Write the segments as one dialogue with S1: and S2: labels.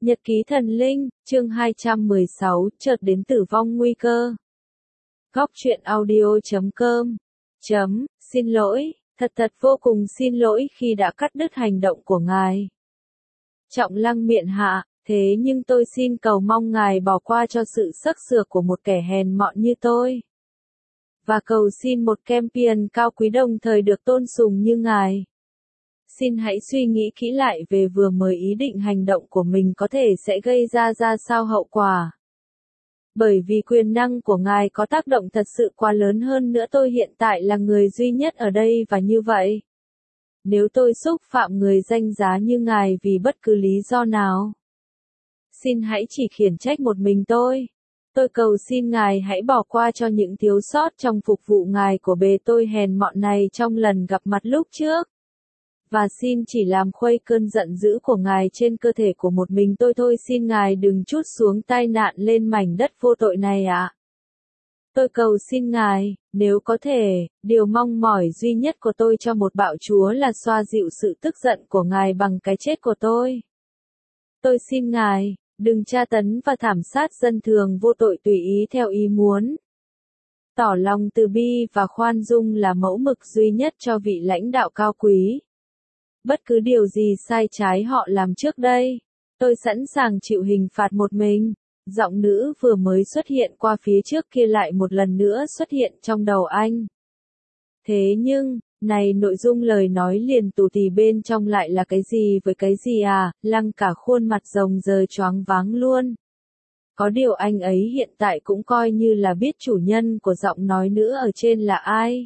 S1: Nhật ký thần linh, chương 216, chợt đến tử vong nguy cơ. Góc truyện audio.com. Xin lỗi, thật vô cùng xin lỗi khi đã cắt đứt hành động của ngài. Trọng Lăng miện hạ, thế nhưng tôi xin cầu mong ngài bỏ qua cho sự sắc sược của một kẻ hèn mọn như tôi. Và cầu xin một champion cao quý đồng thời được tôn sùng như ngài. Xin hãy suy nghĩ kỹ lại về vừa mới ý định hành động của mình có thể sẽ gây ra sao hậu quả. Bởi vì quyền năng của ngài có tác động thật sự quá lớn hơn nữa, tôi hiện tại là người duy nhất ở đây và như vậy. Nếu tôi xúc phạm người danh giá như ngài vì bất cứ lý do nào, xin hãy chỉ khiển trách một mình tôi. Tôi cầu xin ngài hãy bỏ qua cho những thiếu sót trong phục vụ ngài của bề tôi hèn mọn này trong lần gặp mặt lúc trước. Và xin chỉ làm khuây cơn giận dữ của ngài trên cơ thể của một mình tôi thôi, xin ngài đừng trút xuống tai nạn lên mảnh đất vô tội này ạ. Tôi cầu xin ngài, nếu có thể, điều mong mỏi duy nhất của tôi cho một bạo chúa là xoa dịu sự tức giận của ngài bằng cái chết của tôi. Tôi xin ngài, đừng tra tấn và thảm sát dân thường vô tội tùy ý theo ý muốn. Tỏ lòng từ bi và khoan dung là mẫu mực duy nhất cho vị lãnh đạo cao quý. Bất cứ điều gì sai trái họ làm trước đây, tôi sẵn sàng chịu hình phạt một mình. Giọng nữ vừa mới xuất hiện qua phía trước kia lại một lần nữa xuất hiện trong đầu anh. Thế nhưng, này nội dung lời nói liền tù tì bên trong lại là cái gì với cái gì à, Lăng cả khuôn mặt rồng rời choáng váng luôn. Có điều anh ấy hiện tại cũng coi như là biết chủ nhân của giọng nói nữ ở trên là ai.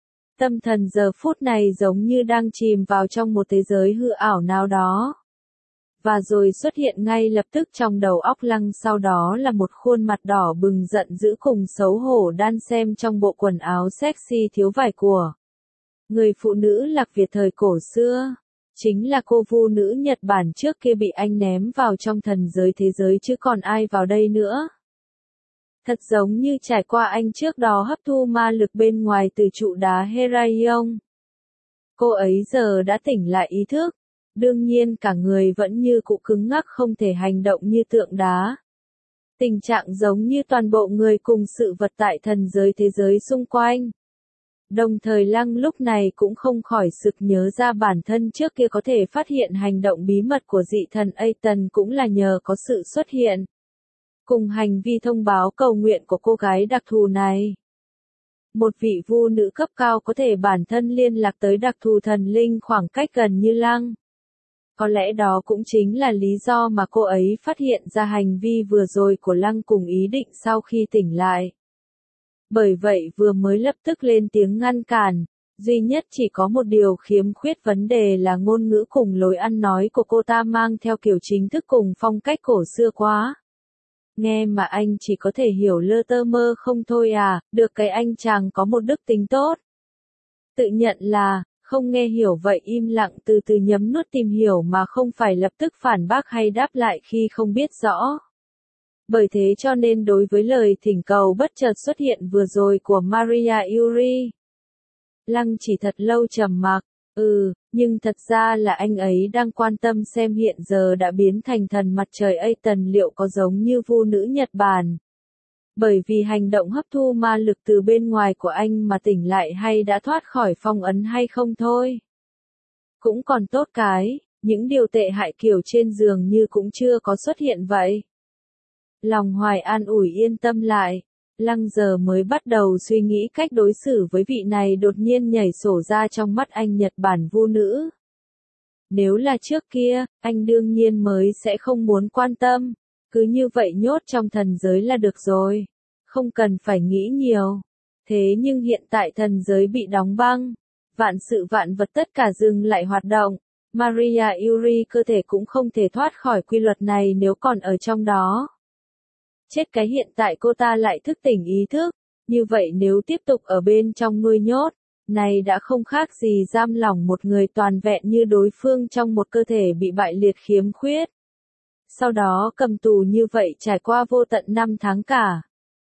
S1: Tâm thần giờ phút này giống như đang chìm vào trong một thế giới hư ảo nào đó. Và rồi xuất hiện ngay lập tức trong đầu óc Lăng, sau đó là một khuôn mặt đỏ bừng giận dữ cùng xấu hổ đan xen trong bộ quần áo sexy thiếu vải của người phụ nữ Lạc Việt thời cổ xưa. Chính là cô Vu nữ Nhật Bản trước kia bị anh ném vào trong thần giới thế giới chứ còn ai vào đây nữa. Thật giống như trải qua anh trước đó hấp thu ma lực bên ngoài từ trụ đá Heraion. Cô ấy giờ đã tỉnh lại ý thức. Đương nhiên cả người vẫn như cụ cứng ngắc không thể hành động như tượng đá. Tình trạng giống như toàn bộ người cùng sự vật tại thần giới thế giới xung quanh. Đồng thời Lăng lúc này cũng không khỏi sực nhớ ra bản thân trước kia có thể phát hiện hành động bí mật của dị thần Ethan cũng là nhờ có sự xuất hiện cùng hành vi thông báo cầu nguyện của cô gái đặc thù này. Một vị vu nữ cấp cao có thể bản thân liên lạc tới đặc thù thần linh khoảng cách gần như Lăng. Có lẽ đó cũng chính là lý do mà cô ấy phát hiện ra hành vi vừa rồi của Lăng cùng ý định sau khi tỉnh lại. Bởi vậy vừa mới lập tức lên tiếng ngăn cản, duy nhất chỉ có một điều khiếm khuyết vấn đề là ngôn ngữ cùng lối ăn nói của cô ta mang theo kiểu chính thức cùng phong cách cổ xưa quá. Nghe mà anh chỉ có thể hiểu lơ tơ mơ không thôi à, được cái anh chàng có một đức tính tốt. Tự nhận là, không nghe hiểu vậy im lặng từ từ nhấm nuốt tìm hiểu mà không phải lập tức phản bác hay đáp lại khi không biết rõ. Bởi thế cho nên đối với lời thỉnh cầu bất chợt xuất hiện vừa rồi của Maria Yuri, Lăng chỉ thật lâu trầm mặc, nhưng thật ra là anh ấy đang quan tâm xem hiện giờ đã biến thành thần mặt trời Ethan liệu có giống như vu nữ Nhật Bản. Bởi vì hành động hấp thu ma lực từ bên ngoài của anh mà tỉnh lại hay đã thoát khỏi phong ấn hay không thôi. Cũng còn tốt cái, những điều tệ hại kiểu trên giường như cũng chưa có xuất hiện vậy. Lòng hoài an ủi yên tâm lại, Lăng giờ mới bắt đầu suy nghĩ cách đối xử với vị này đột nhiên nhảy sổ ra trong mắt anh Nhật Bản vu nữ. Nếu là trước kia, anh đương nhiên mới sẽ không muốn quan tâm, cứ như vậy nhốt trong thần giới là được rồi, không cần phải nghĩ nhiều. Thế nhưng hiện tại thần giới bị đóng băng, vạn sự vạn vật tất cả dừng lại hoạt động, Maria Yuri cơ thể cũng không thể thoát khỏi quy luật này nếu còn ở trong đó. Chết cái hiện tại cô ta lại thức tỉnh ý thức, như vậy nếu tiếp tục ở bên trong nuôi nhốt, này đã không khác gì giam lỏng một người toàn vẹn như đối phương trong một cơ thể bị bại liệt khiếm khuyết. Sau đó cầm tù như vậy trải qua vô tận 5 tháng cả.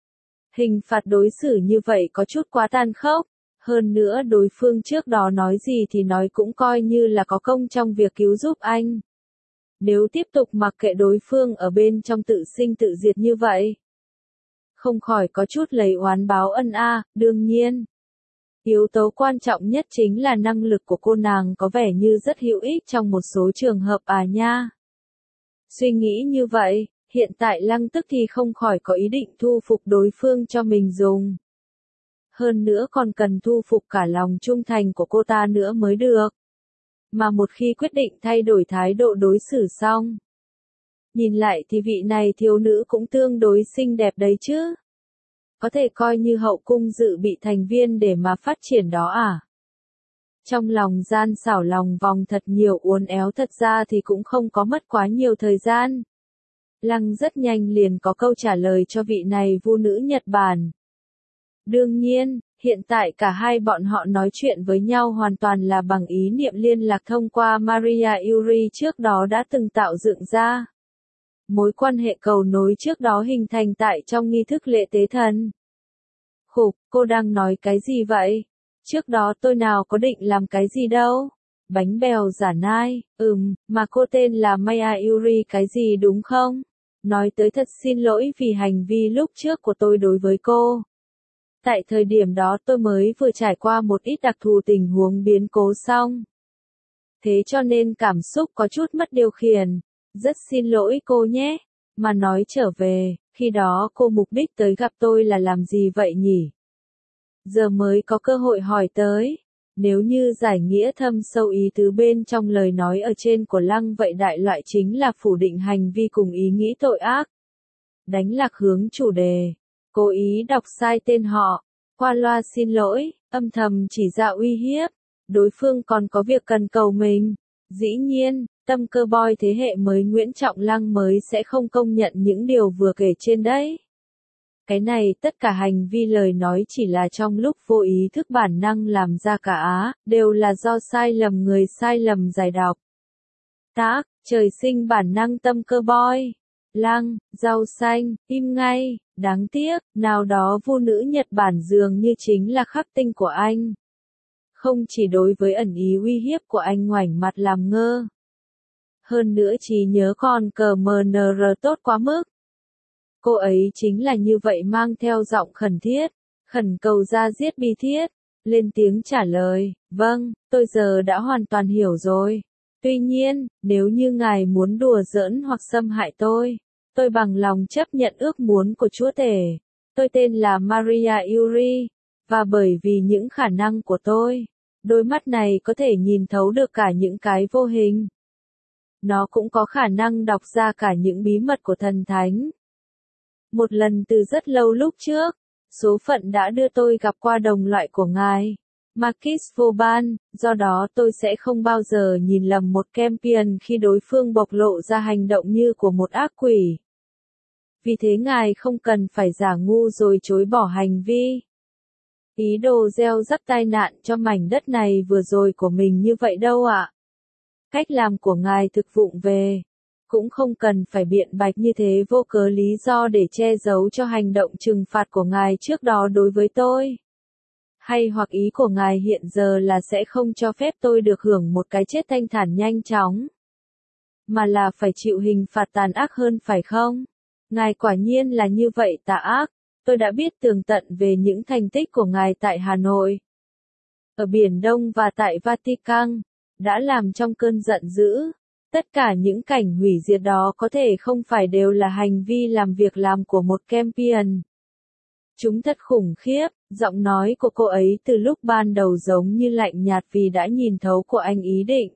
S1: Hình phạt đối xử như vậy có chút quá tàn khốc, hơn nữa đối phương trước đó nói gì thì nói cũng coi như là có công trong việc cứu giúp anh. Nếu tiếp tục mặc kệ đối phương ở bên trong tự sinh tự diệt như vậy, không khỏi có chút lấy oán báo ân a, đương nhiên. Yếu tố quan trọng nhất chính là năng lực của cô nàng có vẻ như rất hữu ích trong một số trường hợp à nha. Suy nghĩ như vậy, hiện tại Lăng Tức thì không khỏi có ý định thu phục đối phương cho mình dùng. Hơn nữa còn cần thu phục cả lòng trung thành của cô ta nữa mới được. Mà một khi quyết định thay đổi thái độ đối xử xong, nhìn lại thì vị này thiếu nữ cũng tương đối xinh đẹp đấy chứ. Có thể coi như hậu cung dự bị thành viên để mà phát triển đó à? Trong lòng gian xảo lòng vòng thật nhiều uốn éo thật ra thì cũng không có mất quá nhiều thời gian. Lăng rất nhanh liền có câu trả lời cho vị này vu nữ Nhật Bản. Đương nhiên, hiện tại cả hai bọn họ nói chuyện với nhau hoàn toàn là bằng ý niệm liên lạc thông qua Maria Yuri trước đó đã từng tạo dựng ra. Mối quan hệ cầu nối trước đó hình thành tại trong nghi thức lễ tế thần. Khục, cô đang nói cái gì vậy? Trước đó tôi nào có định làm cái gì đâu. Bánh bèo giả nai, mà cô tên là Maya Yuri cái gì đúng không? Nói tới thật xin lỗi vì hành vi lúc trước của tôi đối với cô. Tại thời điểm đó tôi mới vừa trải qua một ít đặc thù tình huống biến cố xong. Thế cho nên cảm xúc có chút mất điều khiển. Rất xin lỗi cô nhé. Mà nói trở về, khi đó cô mục đích tới gặp tôi là làm gì vậy nhỉ? Giờ mới có cơ hội hỏi tới. Nếu như giải nghĩa thâm sâu ý tứ bên trong lời nói ở trên của Lăng vậy đại loại chính là phủ định hành vi cùng ý nghĩ tội ác. Đánh lạc hướng chủ đề. Cố ý đọc sai tên họ. Qua loa xin lỗi, âm thầm chỉ ra uy hiếp. Đối phương còn có việc cần cầu mình. Dĩ nhiên, tâm cơ boy thế hệ mới Nguyễn Trọng Lăng mới sẽ không công nhận những điều vừa kể trên đấy. Cái này tất cả hành vi lời nói chỉ là trong lúc vô ý thức bản năng làm ra cả, đều là do sai lầm người sai lầm giải đọc. Tác, trời sinh bản năng tâm cơ boy. Lăng, rau xanh, im ngay, đáng tiếc, nào đó vu nữ Nhật Bản dường như chính là khắc tinh của anh. Không chỉ đối với ẩn ý uy hiếp của anh ngoảnh mặt làm ngơ. Hơn nữa trí nhớ còn cờ MNR tốt quá mức. Cô ấy chính là như vậy mang theo giọng khẩn thiết, khẩn cầu ra giết bi thiết, lên tiếng trả lời, vâng, tôi giờ đã hoàn toàn hiểu rồi. Tuy nhiên, nếu như ngài muốn đùa giỡn hoặc xâm hại tôi bằng lòng chấp nhận ước muốn của Chúa Tể. Tôi tên là Maria Yuri, và bởi vì những khả năng của tôi, đôi mắt này có thể nhìn thấu được cả những cái vô hình. Nó cũng có khả năng đọc ra cả những bí mật của thần thánh. Một lần từ rất lâu lúc trước, số phận đã đưa tôi gặp qua đồng loại của ngài, Marquis Vauban, do đó tôi sẽ không bao giờ nhìn lầm một Kempion khi đối phương bộc lộ ra hành động như của một ác quỷ. Vì thế ngài không cần phải giả ngu rồi chối bỏ hành vi. Ý đồ gieo rắc tai nạn cho mảnh đất này vừa rồi của mình như vậy đâu ạ. Cách làm của ngài thực vụng về. Cũng không cần phải biện bạch như thế vô cớ lý do để che giấu cho hành động trừng phạt của ngài trước đó đối với tôi. Hay hoặc ý của ngài hiện giờ là sẽ không cho phép tôi được hưởng một cái chết thanh thản nhanh chóng. Mà là phải chịu hình phạt tàn ác hơn phải không? Ngài quả nhiên là như vậy tà ác. Tôi đã biết tường tận về những thành tích của ngài tại Hà Nội, ở Biển Đông và tại Vatican, đã làm trong cơn giận dữ. Tất cả những cảnh hủy diệt đó có thể không phải đều là hành vi làm việc làm của một Kempion. Chúng thật khủng khiếp, giọng nói của cô ấy từ lúc ban đầu giống như lạnh nhạt vì đã nhìn thấu của anh ý định.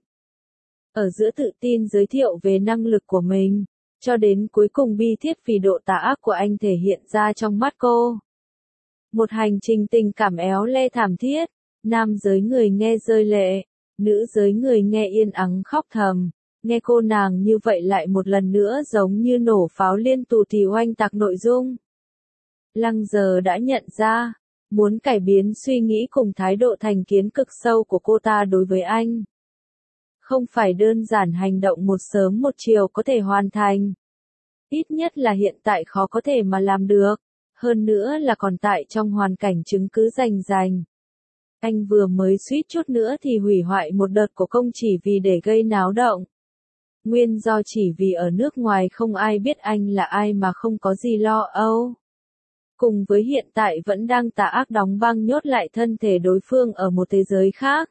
S1: Ở giữa tự tin giới thiệu về năng lực của mình, cho đến cuối cùng bi thiết vì độ tà ác của anh thể hiện ra trong mắt cô. Một hành trình tình cảm éo le thảm thiết, nam giới người nghe rơi lệ, nữ giới người nghe yên ắng khóc thầm. Nghe cô nàng như vậy lại một lần nữa giống như nổ pháo liên tù thì oanh tạc nội dung. Lăng giờ đã nhận ra, muốn cải biến suy nghĩ cùng thái độ thành kiến cực sâu của cô ta đối với anh. Không phải đơn giản hành động một sớm một chiều có thể hoàn thành. Ít nhất là hiện tại khó có thể mà làm được, hơn nữa là còn tại trong hoàn cảnh chứng cứ rành rành. Anh vừa mới suýt chút nữa thì hủy hoại một đợt của công chỉ vì để gây náo động. Nguyên do chỉ vì ở nước ngoài không ai biết anh là ai mà không có gì lo âu. Cùng với hiện tại vẫn đang tà ác đóng băng nhốt lại thân thể đối phương ở một thế giới khác.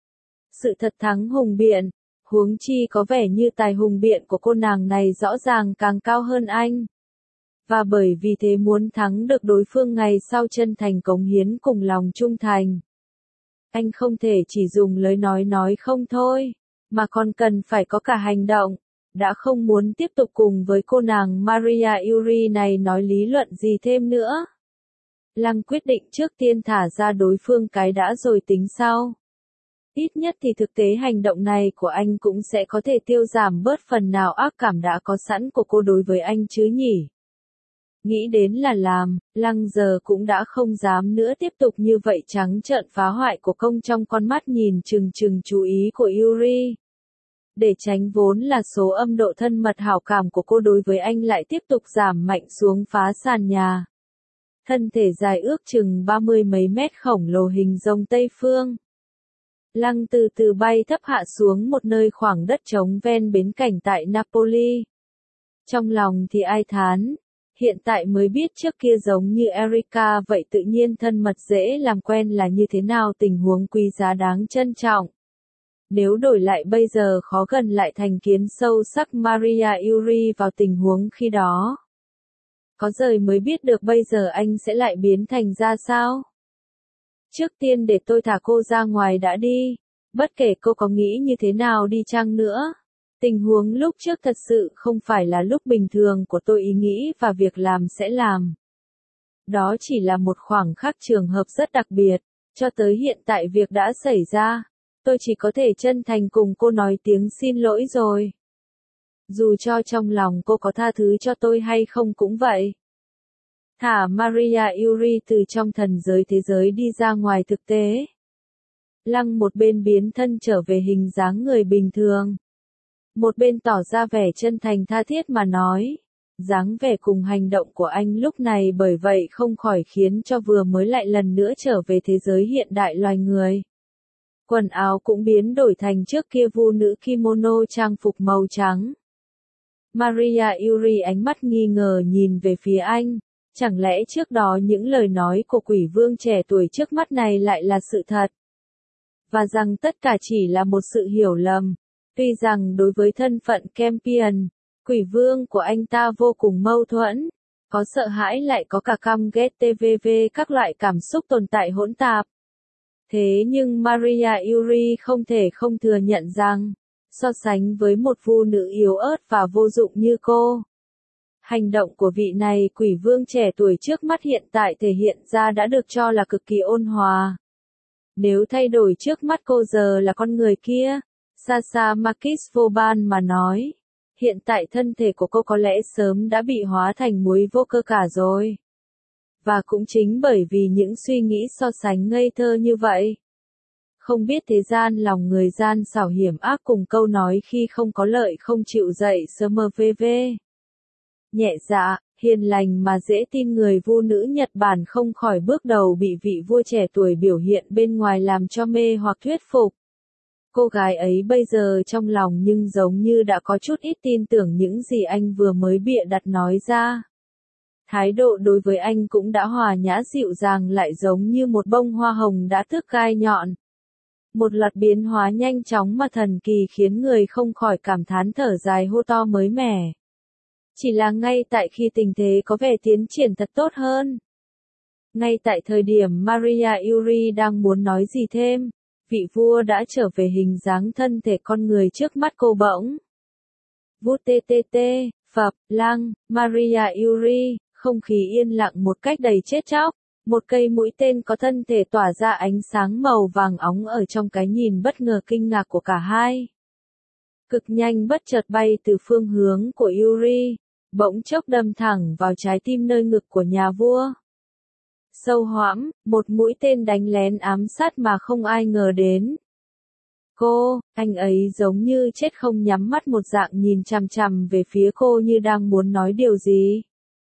S1: Sự thật thắng hùng biện, huống chi có vẻ như tài hùng biện của cô nàng này rõ ràng càng cao hơn anh. Và bởi vì thế muốn thắng được đối phương ngày sau chân thành cống hiến cùng lòng trung thành. Anh không thể chỉ dùng lời nói không thôi, mà còn cần phải có cả hành động. Đã không muốn tiếp tục cùng với cô nàng Maria Yuri này nói lý luận gì thêm nữa. Lăng quyết định trước tiên thả ra đối phương cái đã rồi tính sau. Ít nhất thì thực tế hành động này của anh cũng sẽ có thể tiêu giảm bớt phần nào ác cảm đã có sẵn của cô đối với anh chứ nhỉ. Nghĩ đến là làm, Lăng giờ cũng đã không dám nữa tiếp tục như vậy trắng trợn phá hoại của công trong con mắt nhìn chừng chừng chú ý của Yuri. Để tránh vốn là số âm độ thân mật hảo cảm của cô đối với anh lại tiếp tục giảm mạnh xuống phá sàn nhà. Thân thể dài ước chừng 30 mấy mét khổng lồ hình rồng Tây Phương. Lăng từ từ bay thấp hạ xuống một nơi khoảng đất trống ven bến cảnh tại Napoli. Trong lòng thì ai thán, hiện tại mới biết trước kia giống như Erika vậy tự nhiên thân mật dễ làm quen là như thế nào tình huống quý giá đáng trân trọng. Nếu đổi lại bây giờ khó gần lại thành kiến sâu sắc Maria Yuri vào tình huống khi đó. Có rời mới biết được bây giờ anh sẽ lại biến thành ra sao? Trước tiên để tôi thả cô ra ngoài đã đi, bất kể cô có nghĩ như thế nào đi chăng nữa. Tình huống lúc trước thật sự không phải là lúc bình thường của tôi ý nghĩ và việc làm sẽ làm. Đó chỉ là một khoảng khắc trường hợp rất đặc biệt, cho tới hiện tại việc đã xảy ra. Tôi chỉ có thể chân thành cùng cô nói tiếng xin lỗi rồi. Dù cho trong lòng cô có tha thứ cho tôi hay không cũng vậy. Thả Maria Yuri từ trong thần giới thế giới đi ra ngoài thực tế. Lăng một bên biến thân trở về hình dáng người bình thường. Một bên tỏ ra vẻ chân thành tha thiết mà nói. Dáng vẻ cùng hành động của anh lúc này bởi vậy không khỏi khiến cho vừa mới lại lần nữa trở về thế giới hiện đại loài người. Quần áo cũng biến đổi thành trước kia vu nữ kimono trang phục màu trắng. Maria Yuri ánh mắt nghi ngờ nhìn về phía anh. Chẳng lẽ trước đó những lời nói của quỷ vương trẻ tuổi trước mắt này lại là sự thật? Và rằng tất cả chỉ là một sự hiểu lầm. Tuy rằng đối với thân phận Campion, quỷ vương của anh ta vô cùng mâu thuẫn. Có sợ hãi lại có cả căm ghét tvv các loại cảm xúc tồn tại hỗn tạp. Thế nhưng Maria Yuri không thể không thừa nhận rằng, so sánh với một phụ nữ yếu ớt và vô dụng như cô, hành động của vị này quỷ vương trẻ tuổi trước mắt hiện tại thể hiện ra đã được cho là cực kỳ ôn hòa. Nếu thay đổi trước mắt cô giờ là con người kia, Sasha Markis Voban mà nói, hiện tại thân thể của cô có lẽ sớm đã bị hóa thành muối vô cơ cả rồi. Và cũng chính bởi vì những suy nghĩ so sánh ngây thơ như vậy. Không biết thế gian lòng người gian xảo hiểm ác cùng câu nói khi không có lợi không chịu dậy SMVV. Nhẹ dạ, hiền lành mà dễ tin người vu nữ Nhật Bản không khỏi bước đầu bị vị vua trẻ tuổi biểu hiện bên ngoài làm cho mê hoặc thuyết phục. Cô gái ấy bây giờ trong lòng nhưng giống như đã có chút ít tin tưởng những gì anh vừa mới bịa đặt nói ra. Thái độ đối với anh cũng đã hòa nhã dịu dàng lại giống như một bông hoa hồng đã tước gai nhọn. Một loạt biến hóa nhanh chóng mà thần kỳ khiến người không khỏi cảm thán thở dài hô to mới mẻ. Chỉ là ngay tại khi tình thế có vẻ tiến triển thật tốt hơn. Ngay tại thời điểm Maria Yuri đang muốn nói gì thêm, vị vua đã trở về hình dáng thân thể con người trước mắt cô bỗng. Vút TTT, Phập, Lăng, Maria Yuri, không khí yên lặng một cách đầy chết chóc. Một cây mũi tên có thân thể tỏa ra ánh sáng màu vàng óng ở trong cái nhìn bất ngờ kinh ngạc của cả hai. Cực nhanh bất chợt bay từ phương hướng của Yuri, bỗng chốc đâm thẳng vào trái tim nơi ngực của nhà vua. Sâu hoãm, một mũi tên đánh lén ám sát mà không ai ngờ đến. Anh ấy giống như chết không nhắm mắt một dạng nhìn chằm chằm về phía cô như đang muốn nói điều gì.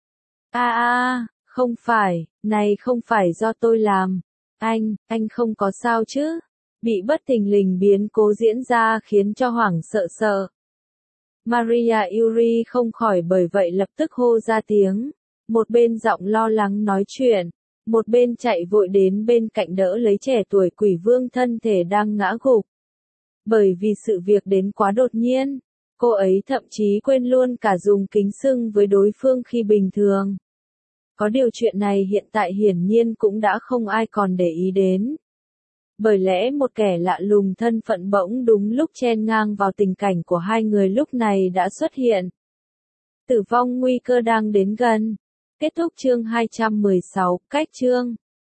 S1: Không phải, này không phải do tôi làm. Anh không có sao chứ? Bị bất thình lình biến cố diễn ra khiến cho hoảng sợ. Maria Yuri không khỏi bởi vậy lập tức hô ra tiếng. Một bên giọng lo lắng nói chuyện, một bên chạy vội đến bên cạnh đỡ lấy trẻ tuổi quỷ vương thân thể đang ngã gục. Bởi vì sự việc đến quá đột nhiên, cô ấy thậm chí quên luôn cả dùng kính xưng với đối phương khi bình thường. Có điều chuyện này hiện tại hiển nhiên cũng đã không ai còn để ý đến. Bởi lẽ một kẻ lạ lùng thân phận bỗng đúng lúc chen ngang vào tình cảnh của hai người lúc này đã xuất hiện. Tử vong nguy cơ đang đến gần. Kết thúc chương 216, cách chương.